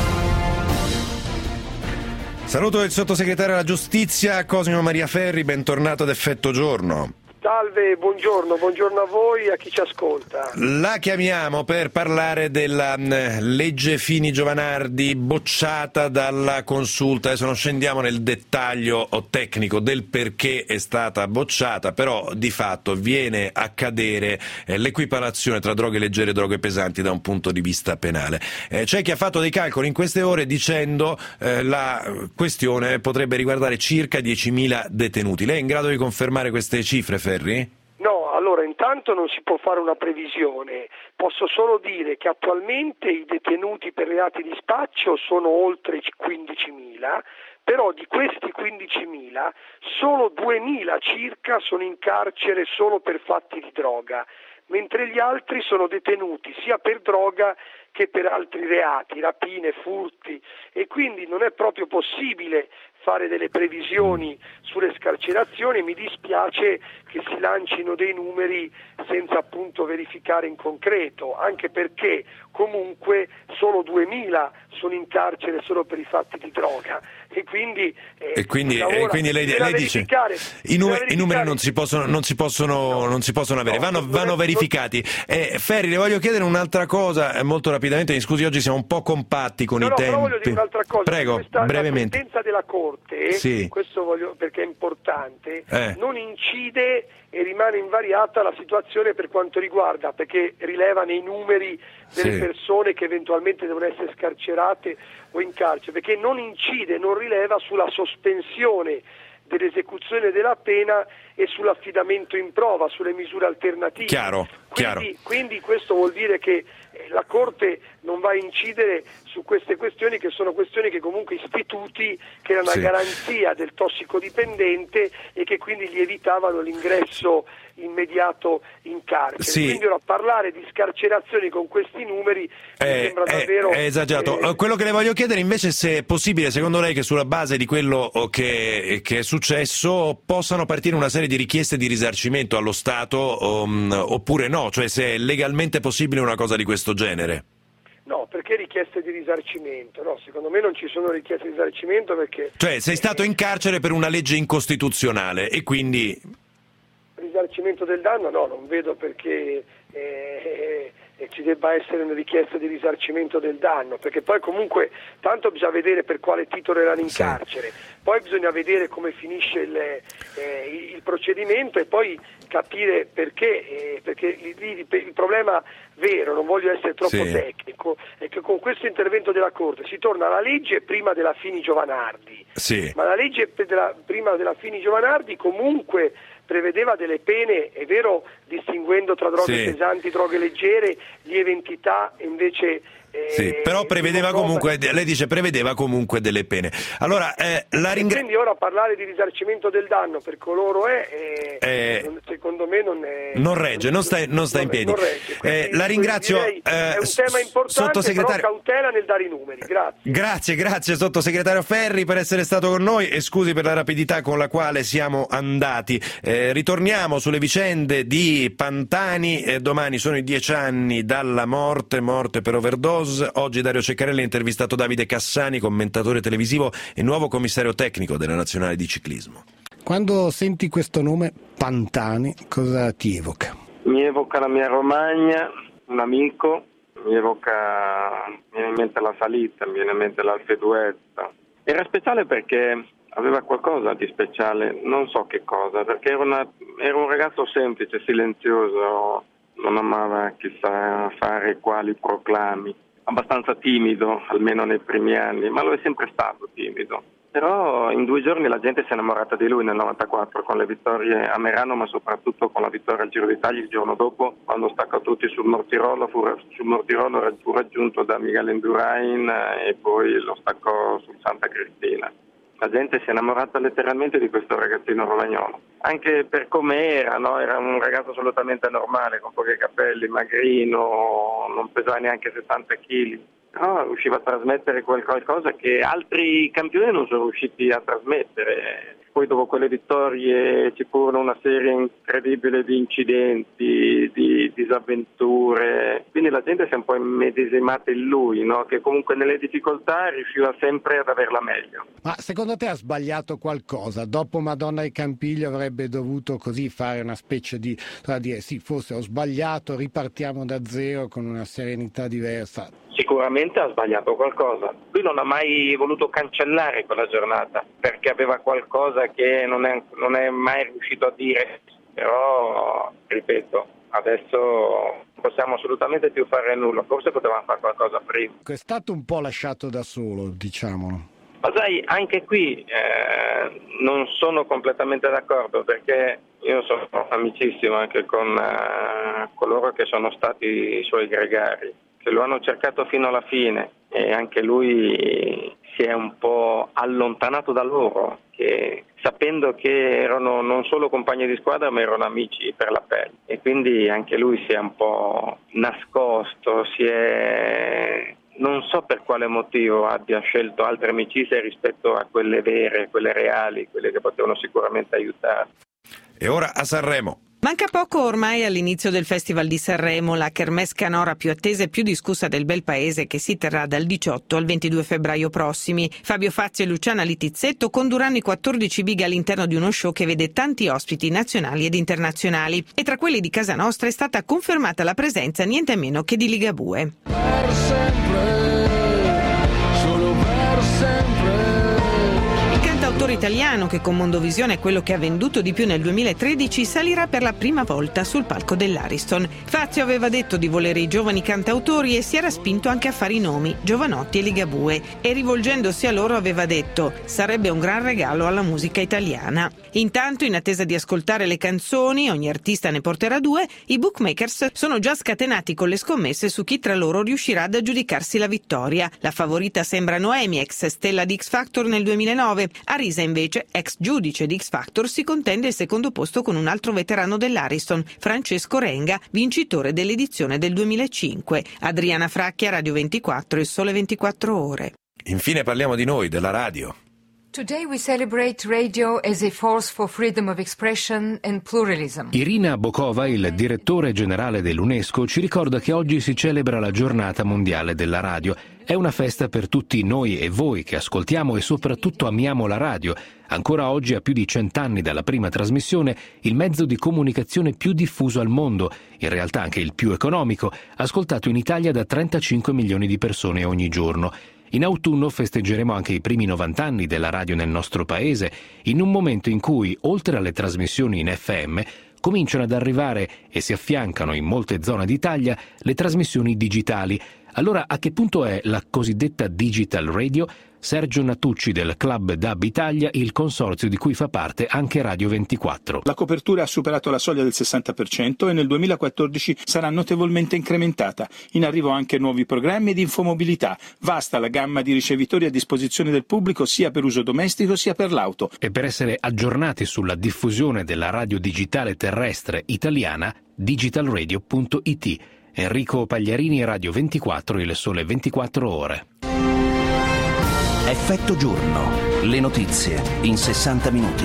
Saluto il sottosegretario alla giustizia Cosimo Maria Ferri, bentornato ad Effetto giorno. Salve, buongiorno a voi e a chi ci ascolta. La chiamiamo per parlare della legge Fini-Giovanardi bocciata dalla Consulta. Adesso non scendiamo nel dettaglio tecnico del perché è stata bocciata, però di fatto viene a cadere l'equiparazione tra droghe leggere e droghe pesanti da un punto di vista penale. C'è chi ha fatto dei calcoli in queste ore dicendo la questione potrebbe riguardare circa 10.000 detenuti. Lei è in grado di confermare queste cifre, Ferri? No, allora intanto non si può fare una previsione, posso solo dire che attualmente i detenuti per reati di spaccio sono oltre 15.000, però di questi 15.000 solo 2.000 circa sono in carcere solo per fatti di droga, mentre gli altri sono detenuti sia per droga che per altri reati, rapine, furti, e quindi non è proprio possibile fare delle previsioni sulle scarcerazioni. Mi dispiace che si lancino dei numeri senza appunto verificare in concreto, anche perché comunque solo 2.000 sono in carcere solo per i fatti di droga e quindi lei dice i numeri non si possono avere, vanno verificati. Ferri, le voglio chiedere un'altra cosa molto rapidamente, mi scusi, oggi siamo un po' compatti con i tempi. Però voglio dire un'altra cosa. Prego, brevemente. La sentenza della Corte, sì, questo perché è importante, non incide e rimane invariata la situazione per quanto riguarda, perché rileva nei numeri delle persone che eventualmente devono essere scarcerate o in carcere, perché non incide, non rileva sulla sospensione dell'esecuzione della pena e sull'affidamento in prova, sulle misure alternative. Chiaro. Quindi questo vuol dire che la Corte non va a incidere su queste questioni, che sono questioni che comunque istituti che erano a garanzia del tossicodipendente e che quindi gli evitavano l'ingresso immediato in carcere. Quindi ora parlare di scarcerazioni con questi numeri mi sembra davvero è esagerato. Quello che le voglio chiedere invece, se è possibile secondo lei che sulla base di quello che è successo possano partire una serie di richieste di risarcimento allo Stato oppure no, cioè se è legalmente possibile una cosa di questo genere. No, perché richieste di risarcimento? No, secondo me non ci sono richieste di risarcimento perché... Cioè sei stato in carcere per una legge incostituzionale e quindi... Risarcimento del danno? No, non vedo perché ci debba essere una richiesta di risarcimento del danno, perché poi comunque tanto bisogna vedere per quale titolo erano in carcere, poi bisogna vedere come finisce il procedimento e poi capire perché il problema vero, non voglio essere troppo tecnico, è che con questo intervento della Corte si torna alla legge prima della Fini-Giovanardi, ma la legge prima della Fini-Giovanardi comunque prevedeva delle pene, è vero, distinguendo tra droghe pesanti, droghe leggere, lieve entità e invece... però prevedeva comunque, lei dice prevedeva comunque delle pene. Allora, quindi ora parlare di risarcimento del danno per coloro secondo me non regge, non sta in piedi. La ringrazio. È un tema importante, però cautela nel dare i numeri. Grazie sottosegretario Ferri per essere stato con noi e scusi per la rapidità con la quale siamo andati. Ritorniamo sulle vicende di Pantani. Domani sono i 10 anni dalla morte per overdose. Oggi Dario Ceccarelli ha intervistato Davide Cassani, commentatore televisivo e nuovo commissario tecnico della Nazionale di Ciclismo. Quando senti questo nome, Pantani, cosa ti evoca? Mi evoca la mia Romagna, un amico, mi viene in mente la salita, mi viene in mente l'Alpe d'Huez. Era speciale perché aveva qualcosa di speciale, non so che cosa, perché era un ragazzo semplice, silenzioso, non amava chissà fare quali proclami. abbastanza timido, almeno nei primi anni, ma lo è sempre stato timido. Però in 2 giorni la gente si è innamorata di lui nel 94 con le vittorie a Merano, ma soprattutto con la vittoria al Giro d'Italia il giorno dopo, quando staccò tutti sul Mortirolo, fu raggiunto da Miguel Indurain e poi lo staccò sul Santa Cristina. La gente si è innamorata letteralmente di questo ragazzino romagnolo, anche per come era, no? Era un ragazzo assolutamente normale, con pochi capelli, magrino, non pesava neanche 70 kg. No, riusciva a trasmettere qualcosa che altri campioni non sono riusciti a trasmettere. Poi dopo quelle vittorie ci furono una serie incredibile di incidenti, di disavventure, quindi la gente si è un po' immedesimata in lui, no? Che comunque nelle difficoltà riusciva sempre ad averla meglio. Ma secondo te ha sbagliato qualcosa? Dopo Madonna ai Campigli avrebbe dovuto così fare una specie di, dire sì, forse ho sbagliato, ripartiamo da zero con una serenità diversa. Sicuramente ha sbagliato qualcosa. Lui non ha mai voluto cancellare quella giornata perché aveva qualcosa che non è mai riuscito a dire. Però, ripeto, adesso non possiamo assolutamente più fare nulla. Forse potevamo fare qualcosa prima. È stato un po' lasciato da solo, diciamolo. Ma sai, anche qui non sono completamente d'accordo, perché io sono amicissimo anche con coloro che sono stati i suoi gregari, che lo hanno cercato fino alla fine, e anche lui si è un po' allontanato da loro, che, sapendo che erano non solo compagni di squadra ma erano amici per la pelle, e quindi anche lui si è un po' nascosto, non so per quale motivo abbia scelto altre amicizie rispetto a quelle vere, quelle reali, quelle che potevano sicuramente aiutare. E ora a Sanremo. Manca poco ormai all'inizio del Festival di Sanremo, la kermesse canora più attesa e più discussa del bel paese, che si terrà dal 18 al 22 febbraio prossimi. Fabio Fazio e Luciana Littizzetto condurranno i 14 big all'interno di uno show che vede tanti ospiti nazionali ed internazionali. E tra quelli di casa nostra è stata confermata la presenza niente meno che di Ligabue. Per sempre, solo per sempre. L'autore italiano, che con Mondovisione è quello che ha venduto di più nel 2013, salirà per la prima volta sul palco dell'Ariston. Fazio aveva detto di volere i giovani cantautori e si era spinto anche a fare i nomi, Jovanotti e Ligabue, e rivolgendosi a loro aveva detto: sarebbe un gran regalo alla musica italiana. Intanto, in attesa di ascoltare le canzoni, ogni artista ne porterà 2, i bookmakers sono già scatenati con le scommesse su chi tra loro riuscirà ad aggiudicarsi la vittoria. La favorita sembra Noemi, ex stella di X Factor nel 2009. Arisa invece, ex giudice di X Factor, si contende il secondo posto con un altro veterano dell'Ariston, Francesco Renga, vincitore dell'edizione del 2005. Adriana Fracchia, Radio 24, Il Sole 24 Ore. Infine parliamo di noi, della radio. Today we celebrate radio as a force for freedom of expression and pluralism. Irina Bokova, il direttore generale dell'UNESCO, ci ricorda che oggi si celebra la Giornata Mondiale della Radio. È una festa per tutti noi e voi che ascoltiamo e soprattutto amiamo la radio. Ancora oggi, a più di 100 anni dalla prima trasmissione, il mezzo di comunicazione più diffuso al mondo, in realtà anche il più economico, ascoltato in Italia da 35 milioni di persone ogni giorno. In autunno festeggeremo anche i primi 90 anni della radio nel nostro paese, in un momento in cui, oltre alle trasmissioni in FM, cominciano ad arrivare e si affiancano in molte zone d'Italia le trasmissioni digitali. Allora, a che punto è la cosiddetta digital radio? Sergio Natucci del Club DAB Italia, il consorzio di cui fa parte anche Radio 24. La copertura ha superato la soglia del 60% e nel 2014 sarà notevolmente incrementata. In arrivo anche nuovi programmi di infomobilità. Vasta la gamma di ricevitori a disposizione del pubblico sia per uso domestico sia per l'auto. E per essere aggiornati sulla diffusione della radio digitale terrestre italiana, digitalradio.it. Enrico Pagliarini, Radio 24, Il Sole 24 Ore. Effetto giorno. Le notizie in 60 minuti.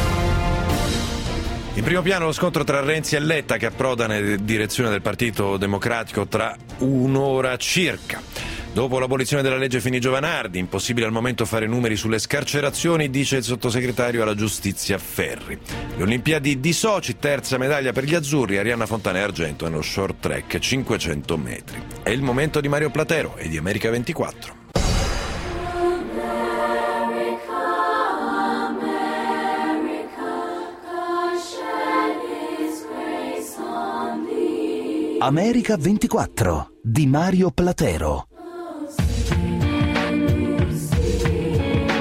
In primo piano lo scontro tra Renzi e Letta, che approda nella direzione del Partito Democratico tra un'ora circa. Dopo l'abolizione della legge Fini-Giovanardi, impossibile al momento fare numeri sulle scarcerazioni, dice il sottosegretario alla giustizia Ferri. Le Olimpiadi di Sochi, terza medaglia per gli azzurri, Arianna Fontana e argento nello short track 500 metri. È il momento di Mario Platero e di America 24. America 24 di Mario Platero.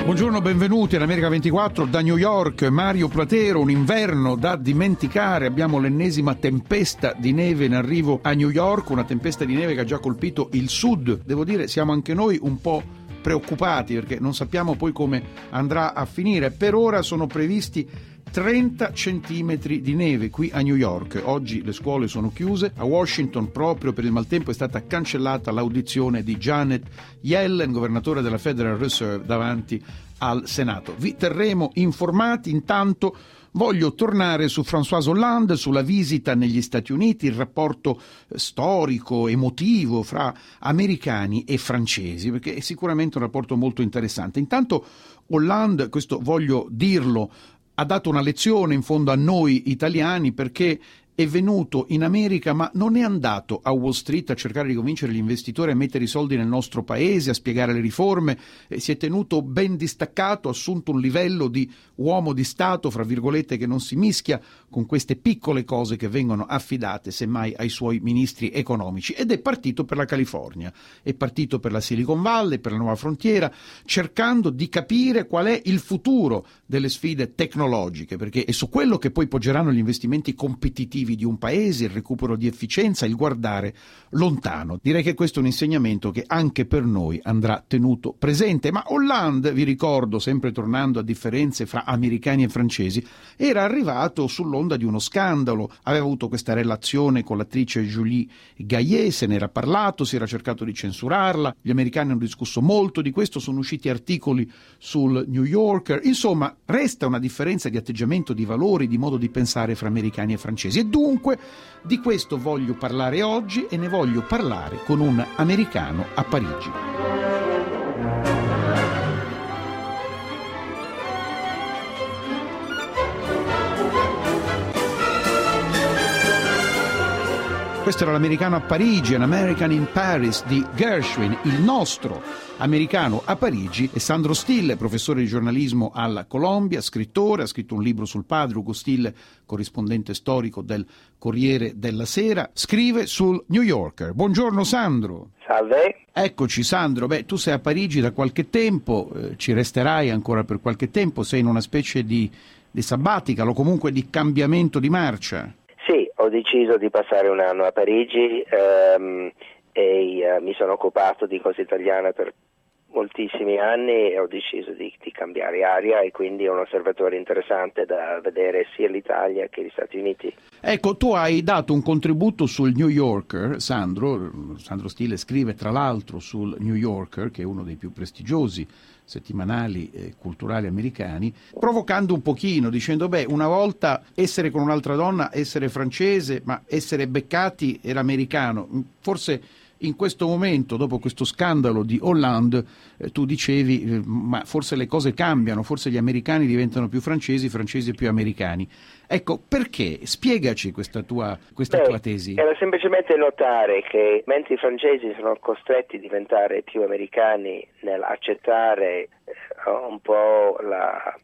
Buongiorno, benvenuti all'America 24 da New York. Mario Platero, un inverno da dimenticare. Abbiamo l'ennesima tempesta di neve in arrivo a New York, una tempesta di neve che ha già colpito il sud. Devo dire, siamo anche noi un po' preoccupati perché non sappiamo poi come andrà a finire. Per ora sono previsti 30 centimetri di neve qui a New York. Oggi le scuole sono chiuse. A Washington, proprio per il maltempo, è stata cancellata l'audizione di Janet Yellen, governatore della Federal Reserve, davanti al Senato. Vi terremo informati. Intanto voglio tornare su François Hollande, sulla visita negli Stati Uniti, il rapporto storico, emotivo fra americani e francesi, perché è sicuramente un rapporto molto interessante. Intanto Hollande, questo voglio dirlo, ha dato una lezione in fondo a noi italiani, perché è venuto in America ma non è andato a Wall Street a cercare di convincere gli investitori a mettere i soldi nel nostro paese, a spiegare le riforme. Si è tenuto ben distaccato, ha assunto un livello di uomo di Stato, fra virgolette, che non si mischia con queste piccole cose che vengono affidate semmai ai suoi ministri economici, ed è partito per la California, è partito per la Silicon Valley, per la nuova frontiera, cercando di capire qual è il futuro delle sfide tecnologiche, perché è su quello che poi poggeranno gli investimenti competitivi di un paese, il recupero di efficienza, il guardare lontano. Direi che questo è un insegnamento che anche per noi andrà tenuto presente. Ma Hollande, vi ricordo, sempre tornando a differenze fra americani e francesi, era arrivato sull'onda di uno scandalo, aveva avuto questa relazione con l'attrice Julie Gaillet, se ne era parlato, si era cercato di censurarla, gli americani hanno discusso molto di questo, sono usciti articoli sul New Yorker. Insomma, resta una differenza di atteggiamento, di valori, di modo di pensare fra americani e francesi. E dunque di questo voglio parlare oggi, e ne voglio parlare con un americano a Parigi. Questo era l'Americano a Parigi, An American in Paris di Gershwin. Il nostro americano a Parigi è Sandro Stille, professore di giornalismo alla Columbia, scrittore, ha scritto un libro sul padre. Ugo Stille, corrispondente storico del Corriere della Sera, scrive sul New Yorker. Buongiorno Sandro. Salve. Eccoci Sandro, tu sei a Parigi da qualche tempo, ci resterai ancora per qualche tempo, sei in una specie di sabbatical o comunque di cambiamento di marcia. Sì, ho deciso di passare un anno a Parigi e mi sono occupato di cose italiane per moltissimi anni e ho deciso di cambiare aria, e quindi è un osservatore interessante da vedere sia l'Italia che gli Stati Uniti. Ecco, tu hai dato un contributo sul New Yorker, Sandro Stille scrive tra l'altro sul New Yorker, che è uno dei più prestigiosi settimanali culturali americani, provocando un pochino, dicendo una volta essere con un'altra donna, essere francese, ma essere beccati era americano. Forse in questo momento, dopo questo scandalo di Hollande, tu dicevi ma forse le cose cambiano, forse gli americani diventano più francesi, i francesi più americani. Ecco, perché? Spiegaci questa tua tesi. Era semplicemente notare che mentre i francesi sono costretti a diventare più americani nell'accettare un po' la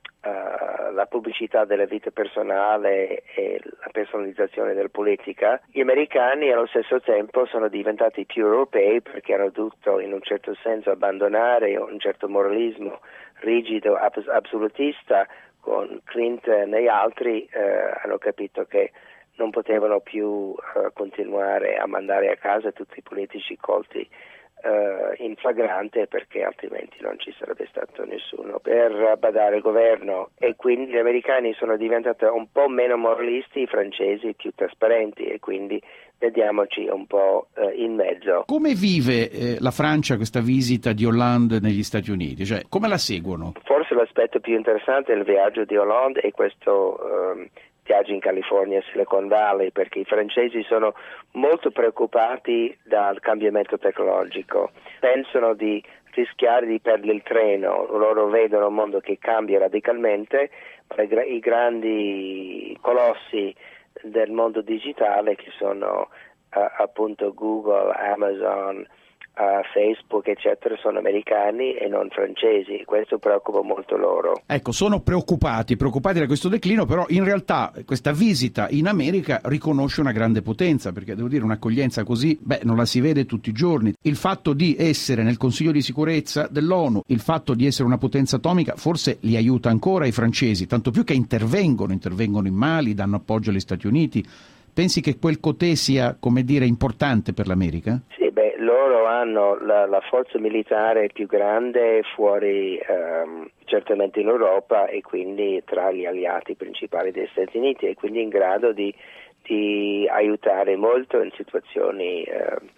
pubblicità della vita personale e la personalizzazione della politica, gli americani allo stesso tempo sono diventati più europei perché hanno dovuto in un certo senso abbandonare un certo moralismo rigido, assolutista. Con Clinton e altri hanno capito che non potevano più continuare a mandare a casa tutti i politici colti in flagrante, perché altrimenti non ci sarebbe stato nessuno per badare il governo, e quindi gli americani sono diventati un po' meno moralisti, i francesi più trasparenti, e quindi vediamoci un po' in mezzo. Come vive la Francia questa visita di Hollande negli Stati Uniti? Cioè, come la seguono? Forse l'aspetto più interessante del viaggio di Hollande è questo viaggio in California, Silicon Valley, perché i francesi sono molto preoccupati dal cambiamento tecnologico, pensano di rischiare di perdere il treno, loro vedono un mondo che cambia radicalmente, ma i grandi colossi del mondo digitale, che sono appunto Google, Amazon, Facebook eccetera sono americani e non francesi, questo preoccupa molto loro. Ecco, sono preoccupati da questo declino, però in realtà questa visita in America riconosce una grande potenza, perché devo dire un'accoglienza così, non la si vede tutti i giorni. Il fatto di essere nel Consiglio di sicurezza dell'ONU, il fatto di essere una potenza atomica forse li aiuta ancora i francesi, tanto più che intervengono in Mali, danno appoggio agli Stati Uniti. Pensi che quel cotè sia, come dire, importante per l'America? Sì, loro hanno la forza militare più grande fuori, certamente in Europa, e quindi tra gli alleati principali degli Stati Uniti, e quindi in grado di aiutare molto in situazioni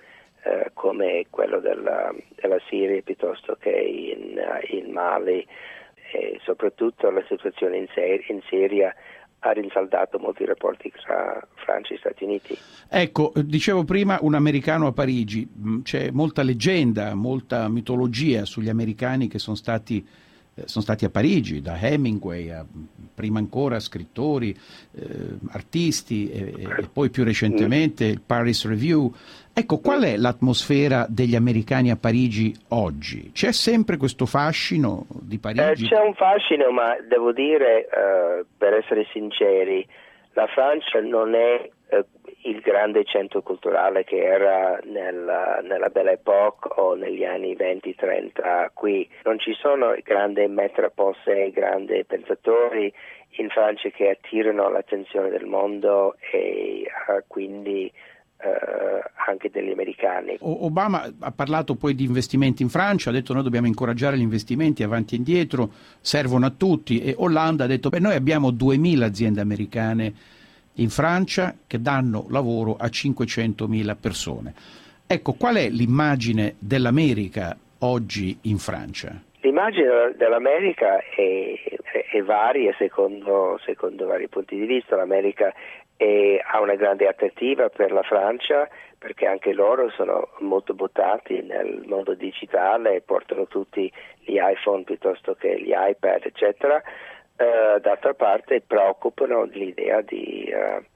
come quello della Siria piuttosto che in Mali, e soprattutto la situazione in Siria ha rinsaldato molti rapporti tra Francia e Stati Uniti. Ecco, dicevo prima un americano a Parigi, c'è molta leggenda, molta mitologia sugli americani che sono stati a Parigi, da Hemingway a prima ancora scrittori, artisti e poi più recentemente il Paris Review. Ecco, qual è l'atmosfera degli americani a Parigi oggi? C'è sempre questo fascino di Parigi? C'è un fascino, ma devo dire, per essere sinceri, la Francia non è il grande centro culturale che era nella Belle Époque o negli anni 20-30. Qui non ci sono grandi maîtres à penser, grandi pensatori in Francia che attirano l'attenzione del mondo e quindi anche degli americani. Obama ha parlato poi di investimenti in Francia, ha detto noi dobbiamo incoraggiare gli investimenti avanti e indietro, servono a tutti, e Hollande ha detto noi abbiamo 2000 aziende americane in Francia che danno lavoro a 500.000 persone. Ecco, qual è l'immagine dell'America oggi in Francia? L'immagine dell'America è varia secondo vari punti di vista. L'America ha una grande attrattiva per la Francia perché anche loro sono molto buttati nel mondo digitale, portano tutti gli iPhone piuttosto che gli iPad eccetera. D'altra parte preoccupano l'idea di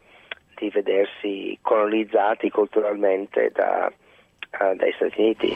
vedersi colonizzati culturalmente dai Stati Uniti.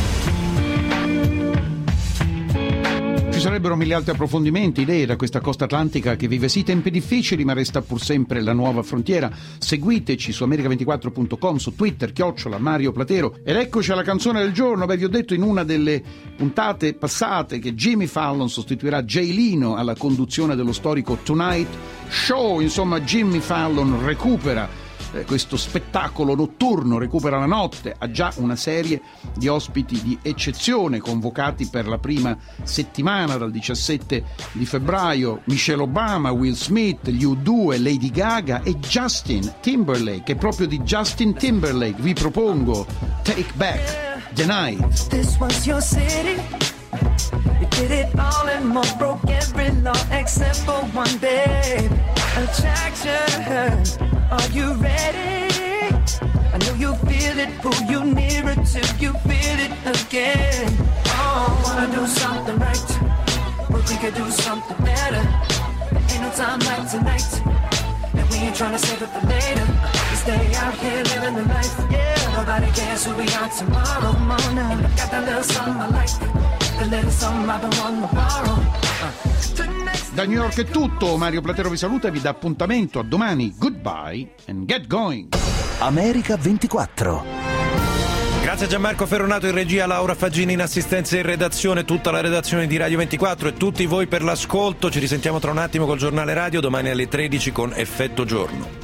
Ci sarebbero mille altri approfondimenti, idee da questa costa atlantica che vive sì tempi difficili ma resta pur sempre la nuova frontiera. Seguiteci su America24.com, su Twitter, @Mario Platero. Ed eccoci alla canzone del giorno. Vi ho detto in una delle puntate passate che Jimmy Fallon sostituirà Jay Leno alla conduzione dello storico Tonight Show. Insomma, Jimmy Fallon recupera questo spettacolo notturno, recupera la notte, ha già una serie di ospiti di eccezione convocati per la prima settimana dal 17 di febbraio, Michelle Obama, Will Smith, gli U2, Lady Gaga e Justin Timberlake. E proprio di Justin Timberlake vi propongo Take Back the Night. This was your city. You did it all and more, broke every law except for one, babe. Attraction, are you ready? I know you feel it, pull you nearer till you feel it again. Oh, wanna do something right, but we could do something better. Ain't no time like tonight, and we ain't tryna save it for later. We stay out here living the life, yeah. Nobody cares who we are tomorrow morning. Got that little something I like, the little something I've been wanting to borrow. Da New York è tutto, Mario Platero vi saluta e vi dà appuntamento a domani. Goodbye and get going. America 24. Grazie a Gianmarco Ferronato in regia, Laura Faggini in assistenza e in redazione, tutta la redazione di Radio 24 e tutti voi per l'ascolto. Ci risentiamo tra un attimo col giornale radio, domani alle 13 con Effetto Giorno.